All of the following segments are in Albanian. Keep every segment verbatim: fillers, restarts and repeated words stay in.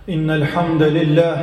إن الحمد لله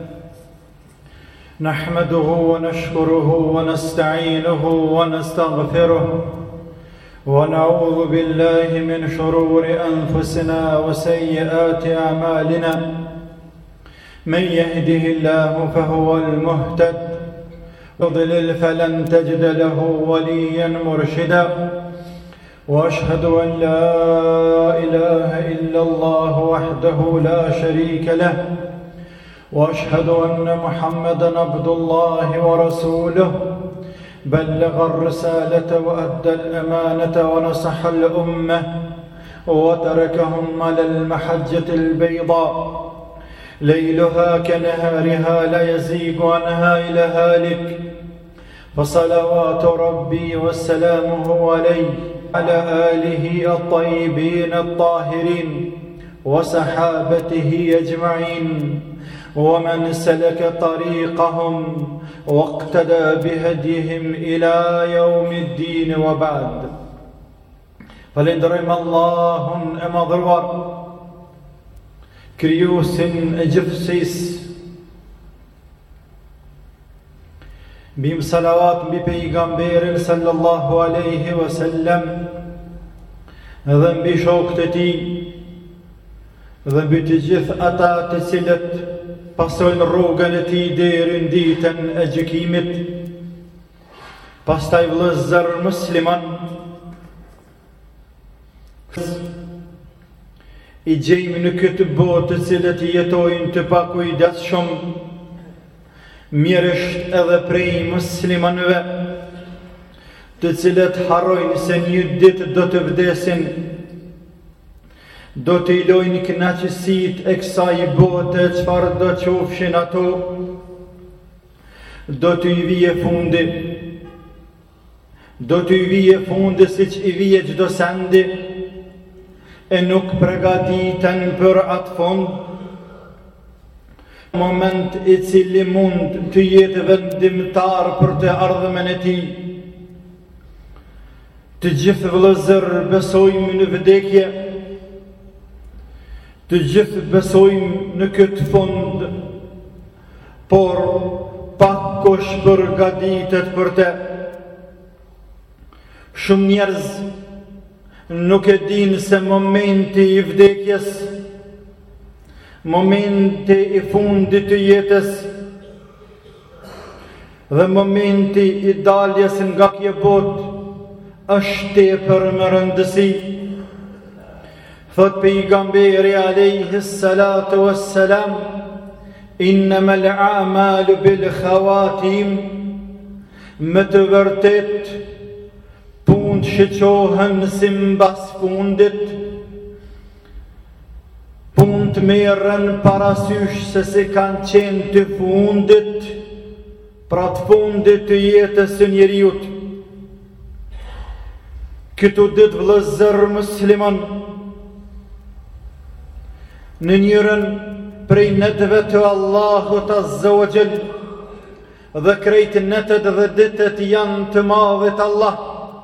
نحمده ونشكره ونستعينه ونستغفره ونعوذ بالله من شرور أنفسنا وسيئات أعمالنا. من يهده الله فهو المهتد، يضلل فلن تجد له وليا مرشدا. وأشهد أن لا إله إلا الله وحده لا شريك له، وأشهد أن محمدًا عبد الله ورسوله، بلغ الرسالة وأدى الأمانة ونصح الأمة وتركهم على المحجة البيضاء ليلها كنهارها لا يزيغ عنها إلا هالك. فصلوات ربي وسلامه عليه على آله الطيبين الطاهرين وصحابته أجمعين ومن سلك طريقهم واقتدى بهديهم إلى يوم الدين. وبعد. Falenderojmë Allahun e madhëruar, krijuesin e gjithësisë. Bim salavat mbi pejgamberin sallallahu alaihi wasallam dhe mbi shokët e tij dhe mbi të gjithë ata të cilët pasojnë rrugën e tij deri në ditën e gjykimit. Pastaj vëllezër musliman, i gjejmë në këtë botë të cilët jetojnë të pakujdesshëm, mirësht edhe prej muslimanëve, të cilët harrojnë se një ditë do të vdesin, do të i lojnë kënaqësitë e kësaj bote, çfarë do qofshin ato, do të i vije fundi, do të i vije fundi siç i vije çdo sendi, e nuk përgatiten për atë fund, moment i cili mund të jetë vendimtar për të ardhmen e tij. Të gjithë vëllezër besojmë në vdekje, të gjithë besojmë në këtë fund, por pak kush përgatitet për të. Shumë njerëz nuk e dinë se momenti i vdekjes, momenti i fundit të jetës dhe momenti i daljes nga kjo botë është tepër me rëndësi. Thot pejgamberi alayhi salatu wassalam, innamal a'malu bil khawatim, me të vërtet punë shqohen si mbas fundit, punë të merren parasysh se si kanë qenë të fundit, pra të fundit të jetës së njeriut. Këtu ditë vëllezër musliman, në njërin prej netëve të Allahut azza wa jall, dhe krejt netët dhe ditët janë të madhit Allah,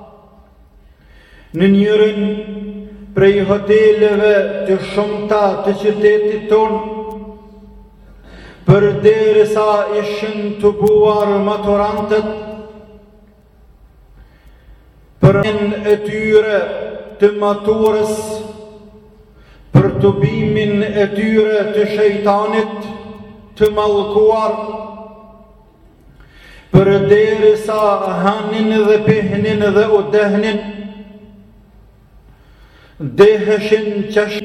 në njërin prej hoteleve të shumta të qytetit tonë, përderisa ishin të buar maturantët, për në e tyre të maturës, për të bimin e tyre të shejtanit të mallkuar, përderisa hanin dhe pihnin dhe u dehnin, deheshin qesh,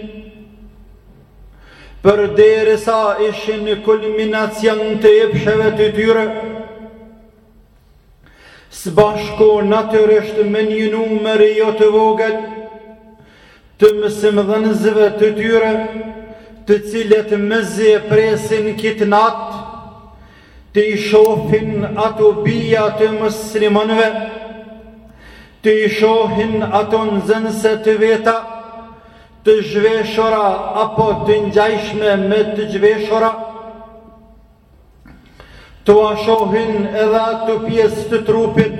përderisa ishin kulminacion të epsheve të tyre, sbashku natyrisht me një numër jo të vogël të mësimdhënësve të tyre, të cilët mëzi e presin këtë natë, të i shohin ato bija të muslimanëve, të i shohin ato nxënëse të veta, të zhveshura apo të ngjajshme me të zhveshura, të ashohin edhe ato pjesë të trupit,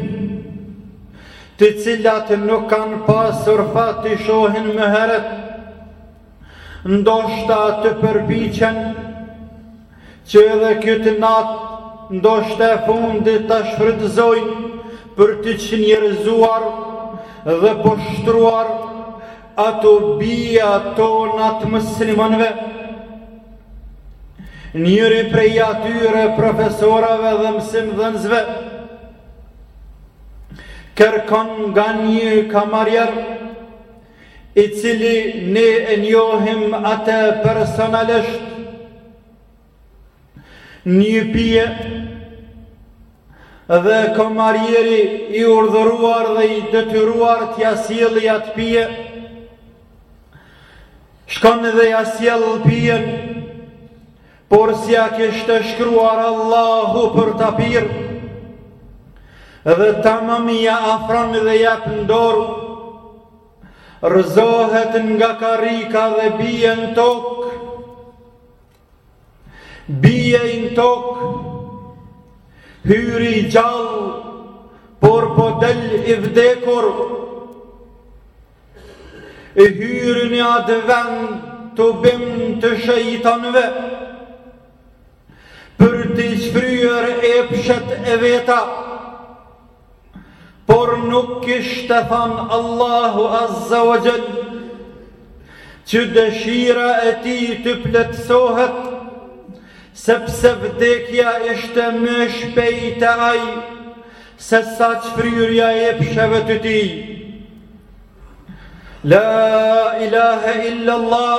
të cilat nuk kanë pasur fat të shohin më herët, ndoshta të përpiqen që edhe këtë natë ndoshta e fundit ta shfrytëzojnë për të çnjerëzuar dhe poshtruar ato bija tona të muslimanëve. Njëri prej atyre profesorave dhe mësimdhënësve kërkon nga një kamarjer i cili ne e njohim atë personalisht një pije, dhe kamarjeri i urdhëruar dhe i detyruar t'ja sjellë atë pije shkon dhe ja sjell pijen, por si ja kishte shkruar Allahu për ta pirë, dhe tamam ja afron dhe jep në dorë, rëzohet nga karika dhe bie në tokë, bie në tokë, hyri gjallë, por po del i vdekur, e hyri një atë vend të bim të shejtanëve, për t'i shfryer epshet e veta, por nuk kishte thanë Allahu Azza wa Jall që dëshira e tij të plotësohet, sepse vdekja ishte më shpejt e ai se sa çfryrja e epsheve të tij. La ilaha illa Allah,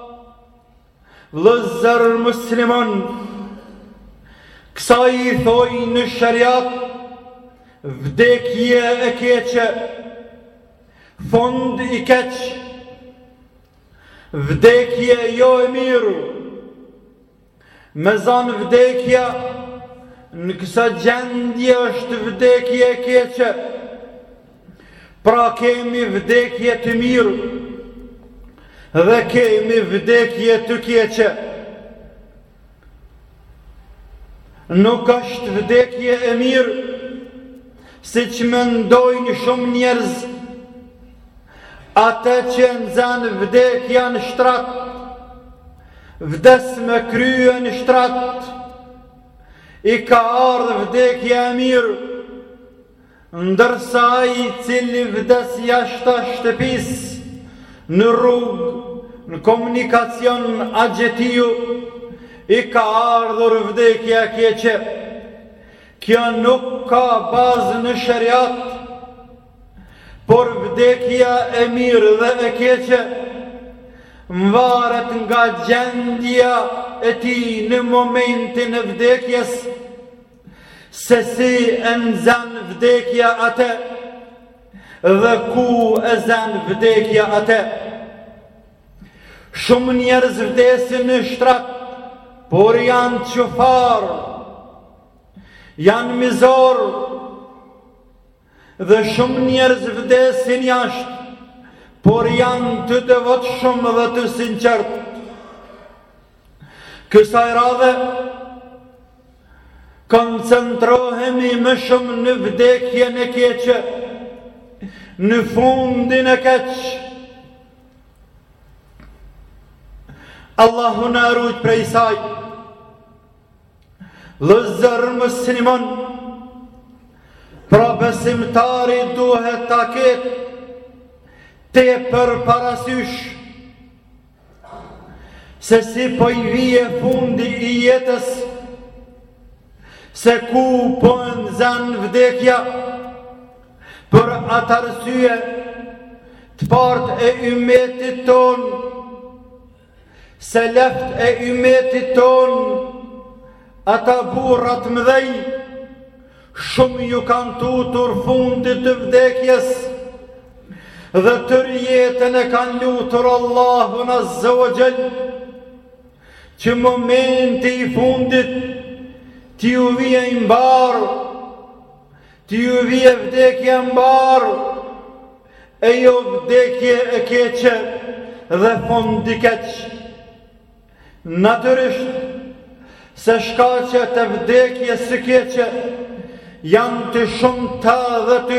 vëllezër musliman, kësaj i thoj në shariat vdekje e keqe, fond i keq, vdekje jo e mirë. Me zanë vdekja në kësa gjendje është vdekje e keqe, pra kemi vdekje të mirë dhe kemi vdekje të keqe. Nuk është vdekje e mirë, si që mendojnë shumë njerëz, ata që nxanë vdekja në shtrat, vdes me krye në shtrat, i ka ardhë vdekja e mirë, ndërsa ai i cili vdes jashtë shtëpis, në rrugë, në komunikacion agjetiu, i ka ardhur vdekja keqe. Kjo nuk ka bazë në shariat, por vdekja e mirë dhe e keqe mvaret nga gjendja e tij në momentin e vdekjes, se si e nxan vdekja atë dhe ku e zan vdekja atë. Shumë njerëz vdesin në shtrat, por janë qufar, janë mizor, dhe shumë njerëz vdesin jashtë, por janë të devotshëm dhe të sinqert. Kësaj radhe koncentrohemi më shumë në vdekjen e keqe, në fundin e keq. Allahu na ruaj prej saj. Vëllezër musliman, pra besimtari duhet ta ketë tepër parasysh se si po i vije fundi i jetës, se ku po nxan vdekja. Për atë arsye të partë e ummetit ton, seleft e ummetit ton, ata burrat mëdhej, shumë ju kanë tutur fundit të vdekjes, dhe tërë jetën e kanë lutur Allahun Azza wa Jall që momenti i fundit t'ju vije i mbar, t'ju vije vdekje mbar, e jo vdekje e keqe dhe fondi keq. Natyrisht se shkaqet e vdekjes së keqe janë të shumta dhe të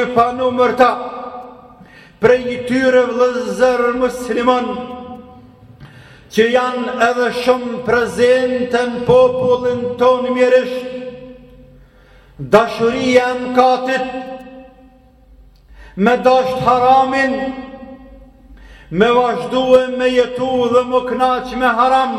që janë edhe shumë prezente në popullin tonë mjerisht, dashuria e mkatit, me dasht haramin, me vazhdu e me jetu dhe më knaq me haram,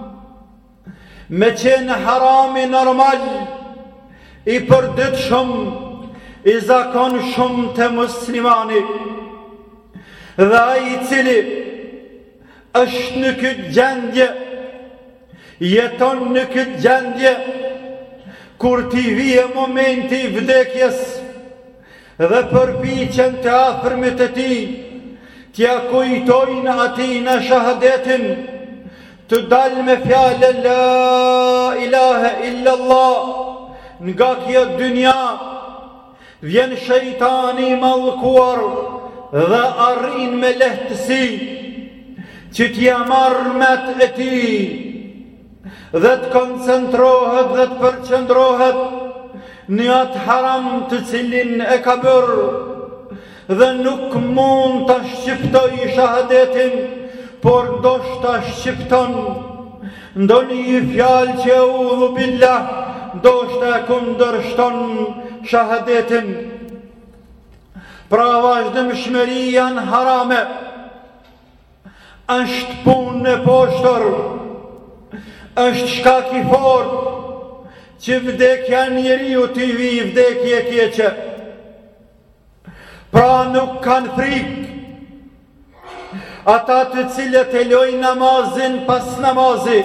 me qenë harami normal, i përdit shumë, i zakon shumë të muslimani, dhe a i cili është në këtë gjendje, jeton në këtë gjendje, kur t'i vije momenti i vdekjes, dhe përpiqen të afërmit e ti, t'ja kujtojnë ati në shahadetin, të dalë me fjale la ilahe illallah, nga kjo dynja, vjen shejtani mallkuar dhe arrin me lehtësi, që t'ja marrë met e ti, dhe të koncentrohet dhe të përqendrohet në atë haram të cilin e ka bërë, dhe nuk mund të shqiptoj shahadetin, por ndoshta ta shqipton, ndoni një fjalë që udhu billah, ndoshta e kundërshton shahadetin. Pra vazhdimshmëria në harame është punë e poshtër, është shkak i fortë që vdekja njeriu t'i vi vdekje keqe. Pra nuk kanë frikë ata të cilët e lojnë namazin pas namazi,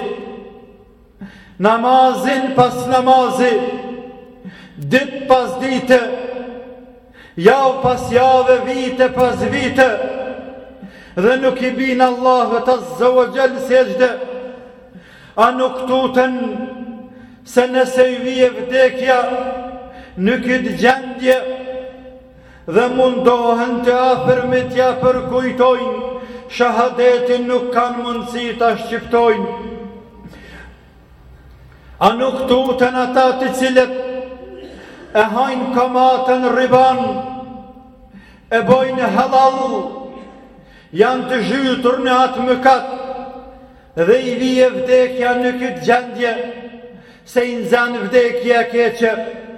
namazin pas namazi, dit pas dite, javë pas jave, vite pas vite, dhe nuk i binë Allahut azza wa jall sejdë, a nuk tuten se nëse i vije vdekja në këtë gjendje, dhe mundohen të afërmit ja përkujtojnë, shahadetin nuk kanë mundësi të shqiptojnë. A nuk tuten ata të cilët e hajnë kamatën riban, e bojnë halal, janë të zhytur në atë mëkat, dhe i vije vdekja në këtë gjendje, se i nxan vdekja keqe.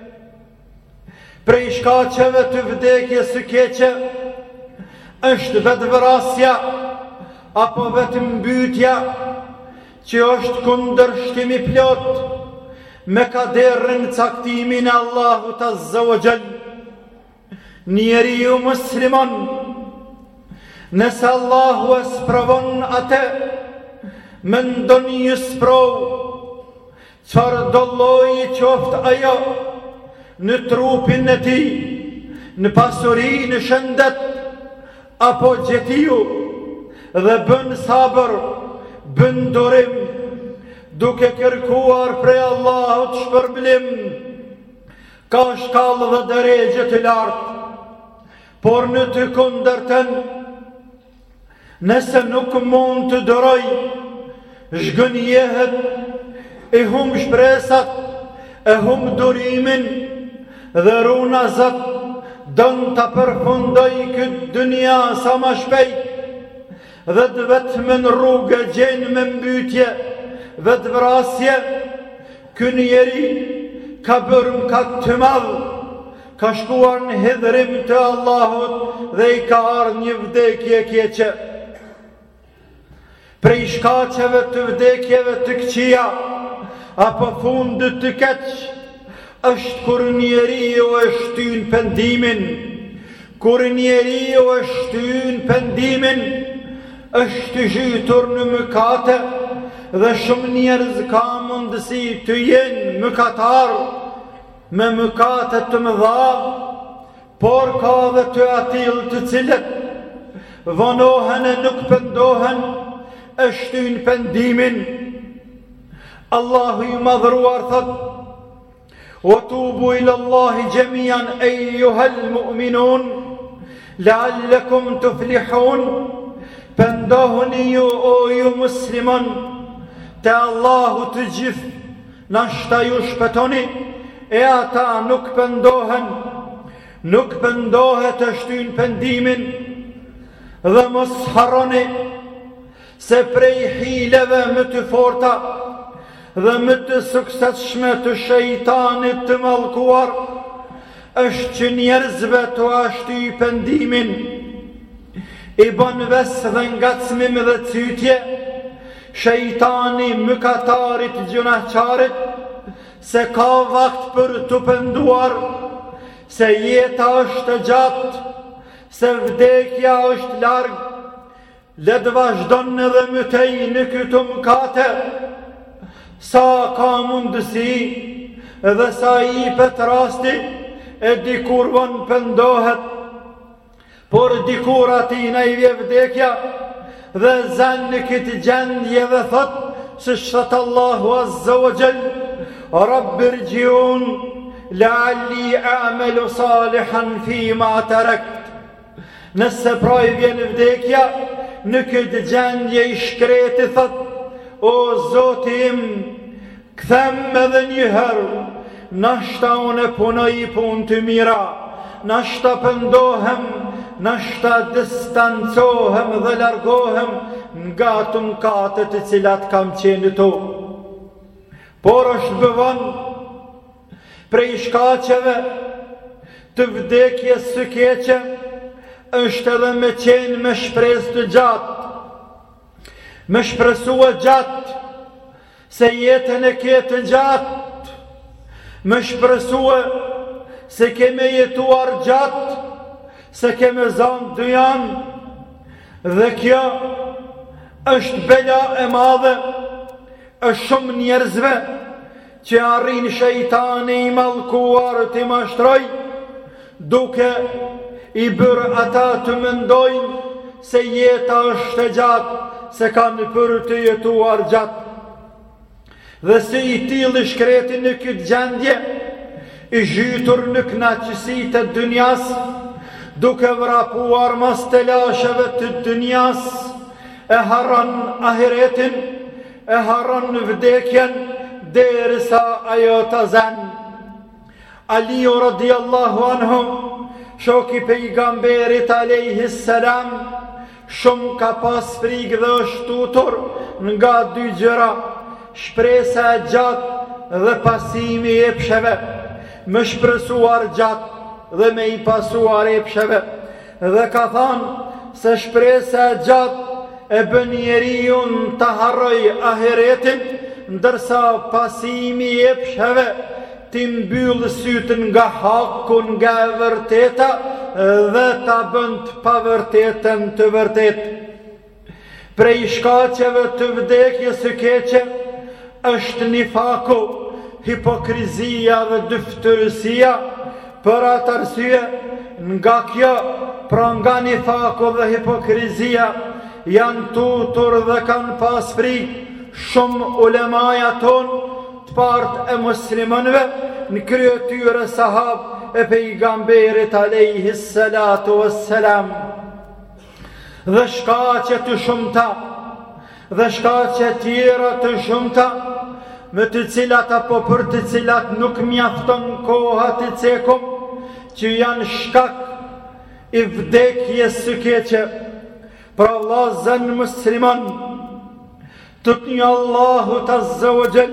Prej shkaqeve të vdekjes së keqe është vetvrasja apo vetëmbytja, që është kundërshtimi plot me kaderin caktimin e Allahut azza wa jall. Njeriu musliman, nëse Allahu e sprovon atë, mendon një sprovë, çfarë do lloji qoftë ajo, në trupin e tij, në pasuri, në shëndet, apo gjetiu, dhe bën sabër, bën durim, duke kërkuar prej Allahut shpërblim, ka shkallë dhe drejgje të lartë, por në të kundërtën, nëse nuk mund të dëroj, zhgënjehet, e hum shpresat, e hum durimin, dhe runa zët dënë të përfundoj këtë dënja sa ma shpejt, dhe të vetëm në rrugë gjenë me mbytje dhe të vrasje. Ky njeri ka bërë ka të madhë, ka shkuar në hidhrim të Allahut dhe i ka ardhur një vdekje keqe. Prej shkaqeve të vdekjeve të këqija apo fundit të keq është kur njeriu e shtyn pendimin, kur njeriu e shtyn pendimin, është zhytur në mëkate, dhe shumë njerëz ka mundësi të jenë mëkatar me mëkate të mëdha, por ka dhe të atill të cilët vonohen e nuk pendohen, e shtyn pendimin. Allahu i madhruar thot: وَتُوبُوا إِلَى اللَّهِ جَمِيعًا أَيُّهَا الْمُؤْمِنُونَ لَعَلَّكُمْ تُفْلِحُونَ. Pendohuni ju o ju musliman te Allahu të gjithë, nashta ju shpëtoni, e ata nuk pendohen, nuk pendohet të shtyn pendimin. Dhe mos harroni se prej hileve më të forta dhe më të suksesshme të shejtanit të mallkuar është që njerëzve të ashty pendimin, i bën ves dhe ngacmim dhe cytje shejtani mëkatarit gjunaqarit se ka vakt për të penduar, se jeta është gjatë, se vdekja është larg, le të vazhdon edhe më tej në këto mëkate, sa ka mundësi dhe sa i pet rasti e dikur von pendohet, por dikur ati në i vje vdekja dhe zan në këtë gjendje dhe thot se shtë Allahu Azza wa Jall, Rabbi rjiun la'alli a'malu salihan fi ma tarakt. Nëse praj vjen vdekja në këtë gjendje i shkreti thot, o Zoti im, kthem edhe një herë, nashta unë punoj punë të mira, nashta pendohem, nashta distancohem dhe largohem nga të mëkatet të cilat kam qenë to. Por është bëvon prej shkaqeve të vdekjes së keqe, është edhe me qenë me shpresë të gjatë, me shpresua gjatë, se jetën e ketë gjatë, me shpresua se keme jetuar gjatë, se keme zanë dëjan, dhe kjo është bela e madhe, është shumë njerëzve që arrin shejtani i mallkuar të mashtroj, duke i bërë ata të mendojnë se jeta është e gjatë, se kanë për të jetuar gjatë. Dhe se i tillë shkreti në këtë gjendje, i zhytur në kënaqësi të dynjas, duke vrapuar mas të lasheve të dynjas, e harron ahiretin, e harron vdekjen, derisa ajo të zan. Aliu radiallahu anhu, shoki pejgamberit alayhi salam, shumë ka pas frikë dhe është tutur nga dy gjëra, shpresa e gjatë dhe pasimi e psheve, me shpresuar gjatë dhe me i pasuar e psheve, dhe ka thanë se shpresa e gjatë e bën njeriun të harroj ahiretin, ndërsa pasimi e psheve ti mbyllë sytën nga haku, nga e vërteta dhe ta bënd pa vërtetën të vërtet. Prej shkaqeve të vdekjes së keqe është nifaku, hipokrizia dhe dyftërësia, për atë arsye nga kjo, pra nga nifaku dhe hipokrizia, janë tutur dhe kanë pas frikë shumë ulemaja tonë të partë e muslimanëve në krye tyre sahab e pejgamberit alayhi salatu wassalam. Dhe shkaqe të shumta, dhe shkaqe tjera të shumta, me të cilat apo për të cilat nuk mjafton koha të cekum, që janë shkak i vdekjes së keqe. Pra vllazën musliman, të të një Allahu të Azza wa Jall,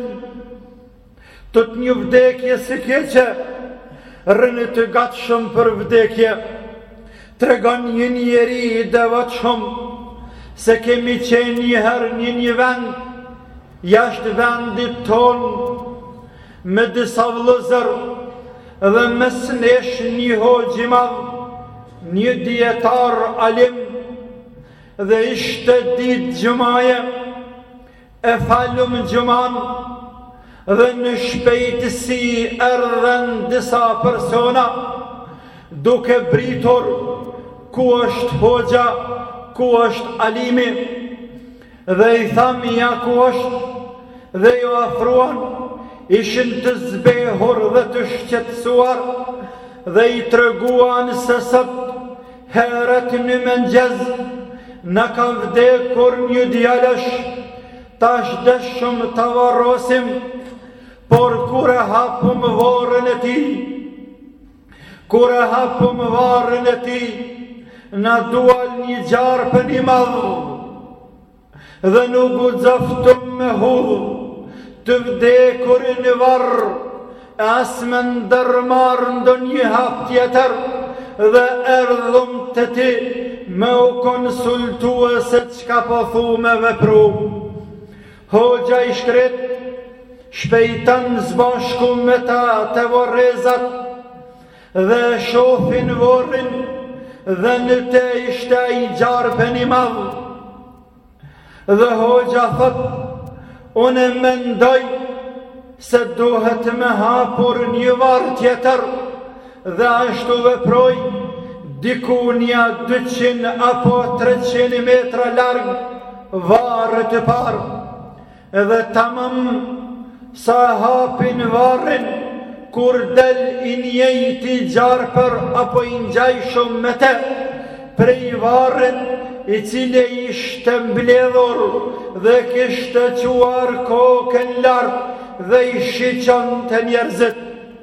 të të një vdekje së keqe, rënë të gatshëm për vdekje, tregon një njeri i devotshëm se kemi qenë një herë një një vend, jashtë vendit ton, me disa vëllezër dhe mes nesh një hoxh i madh, një dietar alim, dhe ishte ditë gjumaje, e falum gjuman, dhe në shpejtësi erdhen disa persona, duke britur ku është hoxha, ku është alimi, dhe i thami ja ku është, dhe ju afruan, ishin të zbehur dhe të shqetësuar, dhe i treguan se sot herët në mëngjes në ka vdekur një djalosh, tash dëshëm të varrosim, por kur e hapëm varrën e tij, kur e hapëm varrën e tij, na dual një gjarpën i madh, dhe nuk u zaftum me hudh të vdekur në varr, as me ndërmar ndo një hap tjetër, dhe erdhëm të ti me u konsultua se qka po thu me vepru. Hoxha i shkret shpejtan zbashku me ta të vorrezat dhe shofin vorrin, dhe në te ishte i gjarpen i madh. Dhe hoxha thot, unë mendoj se duhet me hapur një varr tjetër, dhe ashtu veproj diku nja dyqind apo treqind metra larg varë të parë. Edhe tamam sa hapin varrin, kur del i njejti gjarper apo i ngjajshëm me te prej varrit i cili ishte mbledhur dhe kishte quar kokën lart dhe i shiqon të njerëzit.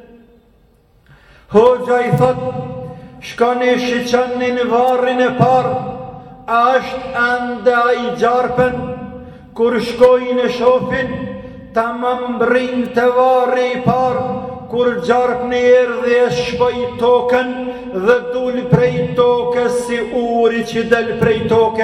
Hoxha i thot, shkoni shiqonin varrin e parë, a është ende a i gjarpen. Kur shkojnë e shofin, ta më mbrin të varri i parë, kur gjarpni erdhi e shpoj tokën dhe dul prej tokës si uri që del prej toke.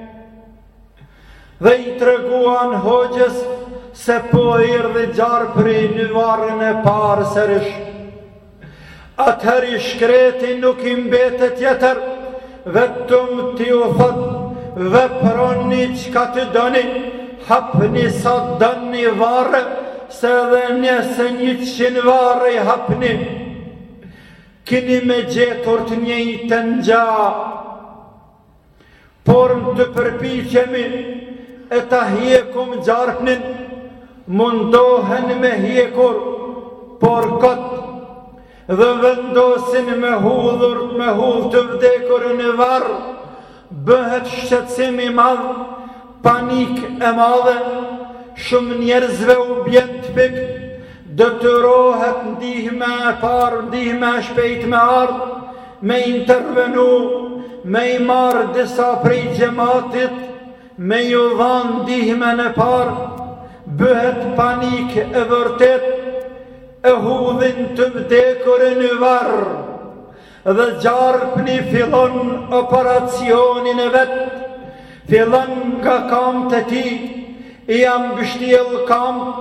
Dhe i treguan hoxhës se po erdhi gjarpri në varrin e parë sërish. Atëherë i shkreti nuk i mbetet tjetër, vetëm ti u thot, veproni qka të doni, hapni sa doni varre, se dhe njëse një qind varre i hapni. Kini me gjetur të njëjtën gja, por në të përpiqemi e ta hjekum gjarpnin, mundohen me hjekur, por këtë, dhe vendosin me hudhur, me hudh të vdekur në varr, bëhet shqetësim i madh, panik e madhe, shumë njerëzve u bjen të pikë, detyrohet ndihme e parë, ndihme e shpejt me ardh, me intervenu, me i marrë disa prej gjematit, me ju dhanë ndihme në parë, bëhet panik e vërtet, e hudhin të vdekur në varr, dhe gjarpni fillon operacionin e vet, fillon nga kamt e ti, i ambështjel kamt,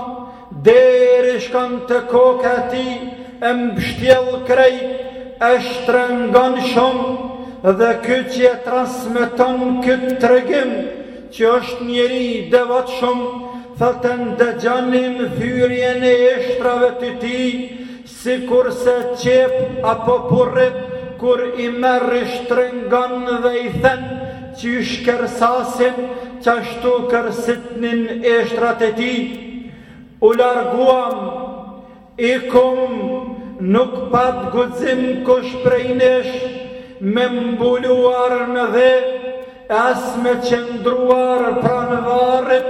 deri shkon të koka e ti, e mbështjel krejt, e shtrëngon shumë, dhe këtë që e transmeton këtë tregim, që është njeri devot shumë, thëtën dëgjanim thyrjen e eshtrave të ti, si kur se qep apo purrit, kur i merri shtrëngon dhe i thën, që i shkersasin, që ashtu kërsitnin eshtrat e ti. U larguam, i kum, nuk pat guxim kush prej nesh, me mbuluar në dhe, as me qëndruar pranë varrit.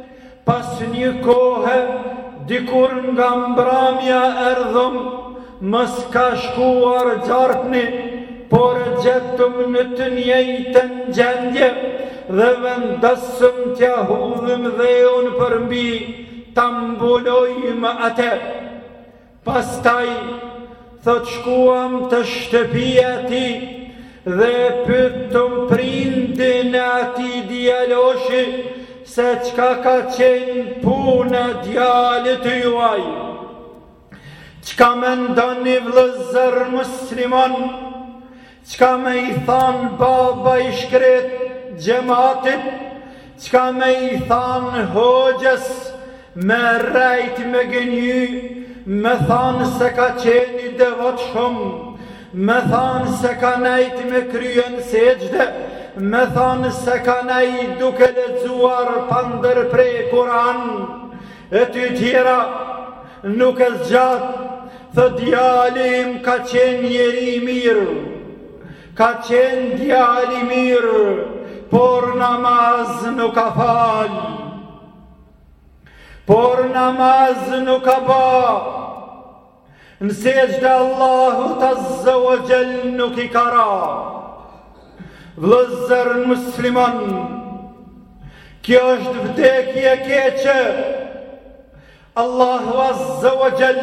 Pas një kohë, dikur nga mbramja erdhëm, mës ka shkuar gjarpni, por e gjetëm në të njëjtën gjendje, dhe vendasëm t'ja hudhëm dhe unë përmbi, ta mbulojmë atë. Pastaj, thot shkuam të shtëpia ti, dhe pyetëm prindin e ati djaloshi, se qka ka qenë puna djalit juaj. Qka me ndoni vlëzër muslimon, qka me i than baba i shkret gjematit, qka me i than hoxhës, me rejt me gënjy, me than se ka qeni devot shumë, me than se ka nejt me kryen segjde, me thanë se ka nej duke lexuar pandër prej Kur'an, e ty tjera nuk e zgjat, thë djalim ka qenë njeri mirë, ka qenë djali mirë, por namaz nuk ka fal, por namaz nuk ka ba, në segjde Allahut Azza wa Jall nuk i ka ra. Vlëzër musliman, Kjo është vdekje keqe. Allahu Azza wa Jall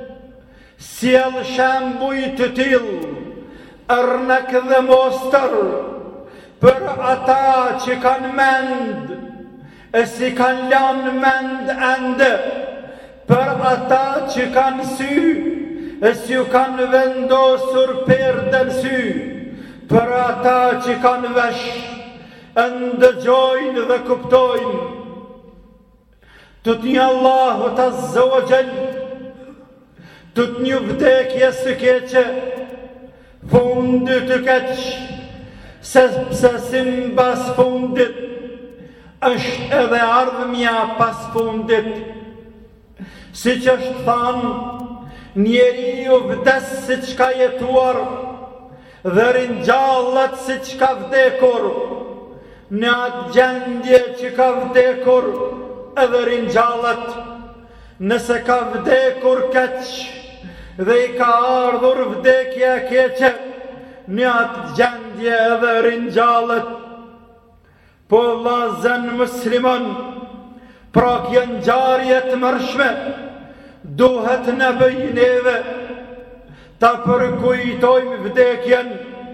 sjell shembuj të tillë ërnek dhe mostër për ata që kanë mend e si kanë lanë mend ende, për ata që kanë sy e si u kanë vendosur perden sy, për ata që kanë vesh e ndëgjojnë dhe kuptojnë. Të të një Allahu Azza wa Jall, të të një vdekje së keqe, fundit të keq, sepse si mbas fundit, është edhe ardhmja pas fundit. Si që është thanë, njeriu vdes si që ka jetuar, dhe rinjallat si që ka vdekur, në atë gjendje që ka vdekur, edhe rinjallat. Nëse ka vdekur keq, dhe i ka ardhur vdekja keqe, në atë gjendje edhe rinjallat. Po vllazën musliman, pra kjo ngjarje të mërshme, duhet në bëjneve ta përkujtojmë vdekjen,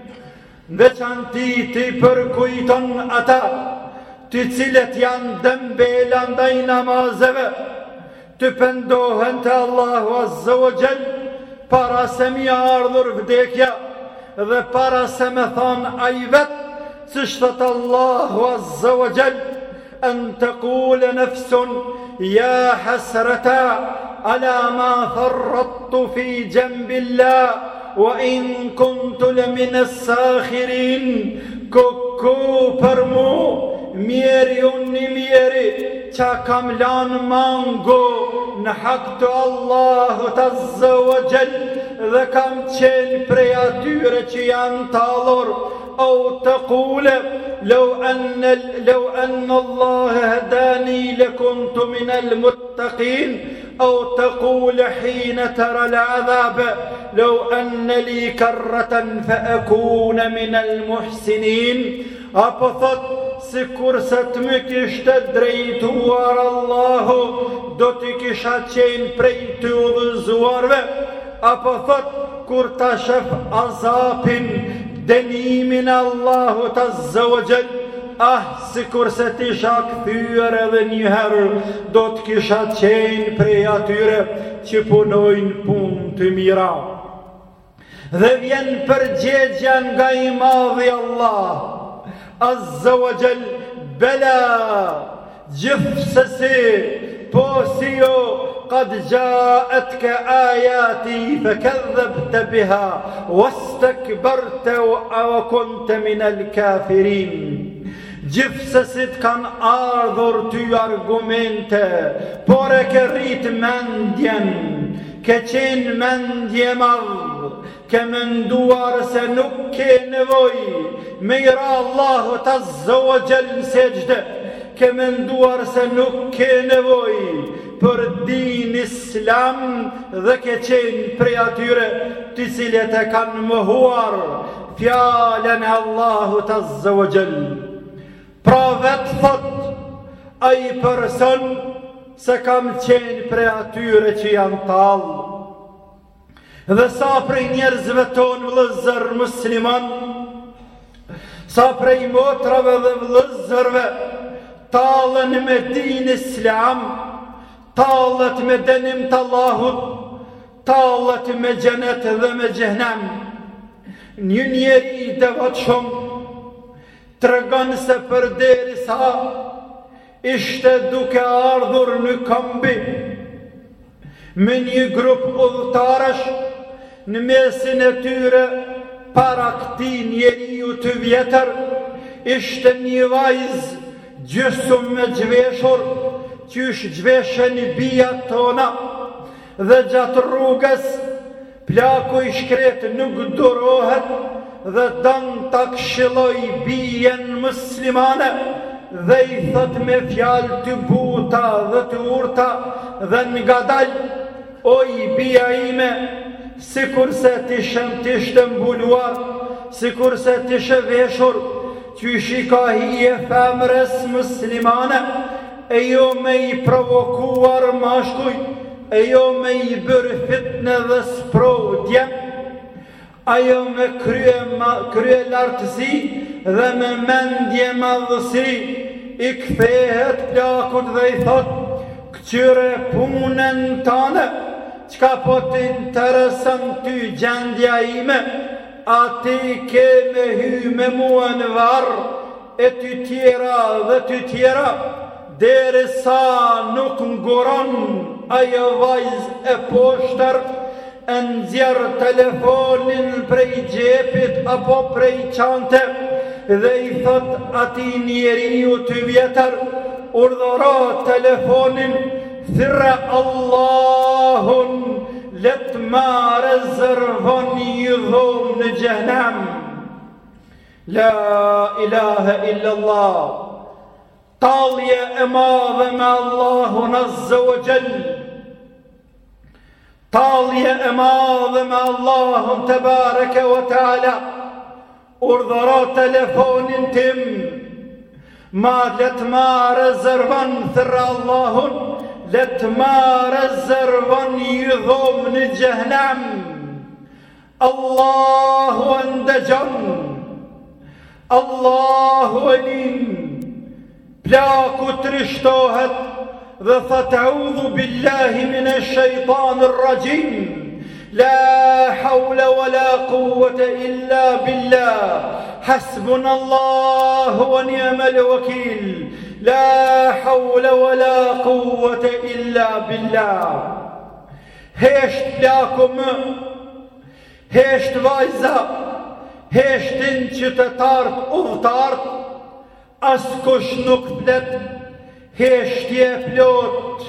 veçanti të përkujton ata të cilët janë dëmbela ndaj namazeve, të pendohen të Allahu Azza wa Jall para se mi ardhur vdekja dhe para se me thanë ai vetë, si shtot Allahu Azza wa Jall, an taqula nafsun ya hasrata ala ma farrattu fi jambillah wa in kuntu lamin as-sakhirin. Kokku për mu, mjeri unë një mjeri, qa kam lanë mango në hak të Allahut Azza wa Jall, dhe kam qenë prej atyre që janë talur. أو تقول لو أن لو أن الله هداني لكنت من المتقين، أو تقول حين ترى العذاب لو أن لي كرة فأكون من المحسنين. Apo thot, si kur se të më kishte drejtuar Allahu, do t'i kisha qenë prej të udhëzuarve. Apo thot, kur ta shef azapin, dënimin Allahut Azza wa Jall, ah, si kur se t'isha këthyër edhe njëherë, do t'kisha qenë prej atyre që punojnë punë të mira. Dhe vjen përgjegja nga i madhi Allah Azza wa Jall, bela, gjithsesi, po si jo, قد جاءتك آياتي فكذبت بها واستكبرت وكنت من الكافرين. Gjithsesit kanë ardhur ty argumente, por e ke rrit mendjen, ke qenë mendje madh, ke menduar se nuk ke nevoj me i ra Allahut Azza wa Jall në sejdë, ke menduar se nuk ke nevoj për din islam, dhe ke qenë prej atyre të cilët e kanë mohuar fjallën e Allahut Azza wa Jall. Pra vetë thot ai person se kam qenë prej atyre që janë talë. Dhe sa prej njerëzve tonë vëllëzër musliman, sa prej motrave dhe vëllëzërve talën me din islam, talët me dënim të Allahut, talët me gjenet dhe me gjehnem. Një njeri i devot shumë të regon se për deri sa ishte duke ardhur në kambi me një grup udhëtarësh, në mesin e tyre para këti njeriu të vjetër ishte një vajz gjysëm me gjveshur, qysh gjveshen i bia tona, dhe gjatë rrugës plaku i shkret nuk durohet dhe dan ta këshilloj bijen muslimane, dhe i thot me fjalë të buta dhe të urta dhe nga dal, oj bia ime, si kur se t'ishem t'ishte mbuluar, si kur se t'ishe veshur, qysh i ka hije femrës muslimane, e jo me i provokuar mashkuj, e jo me i bërë fitne dhe sprodje, ajo me krye, krye lartësi dhe me mendje madhësi, i kthehet plakut dhe i thot, këqyre punën tane, qka po t'interesën ty gjendja ime, ati ke me hy me mua në varë, e ty tjera dhe ty tjera, dere sa nuk nguron ajo vajz e poshtër, e nxjerr telefonin prej gjepit apo prej qante, dhe i thot ati njeriu ty vjetër, urdhëro telefonin, thirre Allahun, let ma rezervon një dhomë në gjehnem. La ilaha illallah. Talje e madhe me Allahun azza wa jall. Talje e madhe me Allahun tebareke wa taala. Urdhëro telefonin tim, ma let ma rezervon thirre Allahun, let ma rezervon një dhomë në gjehnem. Allahu ndëgjon, Allahu elin, plaku të rishtohet dhe thot a'udhu billahi mine shëjtanir rajim, la hawla wa la quwwata illa billah, hasbun Allahu wa ni'mal wakil, la hawla wa la quwwata illa billah. Hesht plaku më, hesht vajza, heshtin qytetart udhëtart, as kush nuk flet, heshtje plot,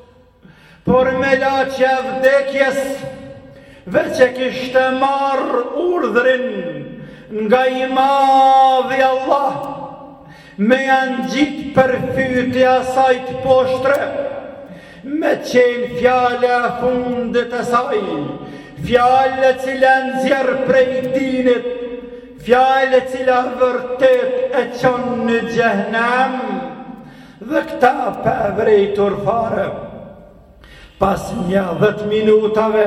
por me laqja vdekjes, veç e kishte marr urdhrin nga i madhi Allah, me janë gjitë për fyti asajt poshtre, me qenë fjale a fundit e saj, fjale cila nxjerr prej dinit, fjale cila vërtet e qonë në gjehnem, dhe këta pa vrejtur fare. Pas një dhët minutave,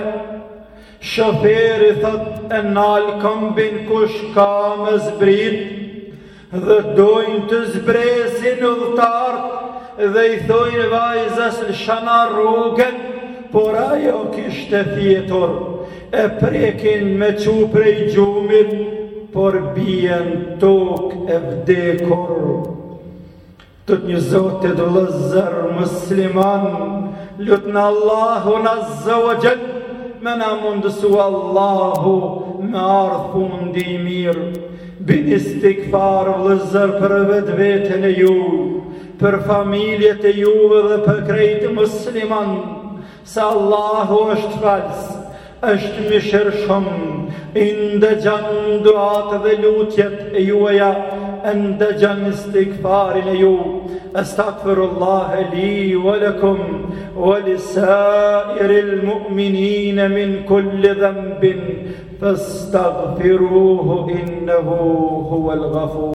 shoferi thot e nal kombin kush ka me zbrit, dhe dojnë të zbresin udhëtart, dhe i thojnë vajzës lëshana rrugën, por ajo kishte fjetur, e prekin me qu prej gjumit, por bien tok e vdekur. Të të një zotit vëllëzër musliman, lutnë Allahun azza wa jall, me na mundësu Allahu me ardhë fundi i mirë. Bin istikfar vëllëzër për vetë vetën e ju, për familjet e juve dhe për krejtë musliman, se Allahu është falës, është mishërshëm, ndëgjan duat dhe lutjet e juaja, ndëgjan istikfarin e ju. Astaghfirullah li wa lakum wa lisairil mu'minin min kulli dhanbin fastaghfiruhu innahu huwal ghafur.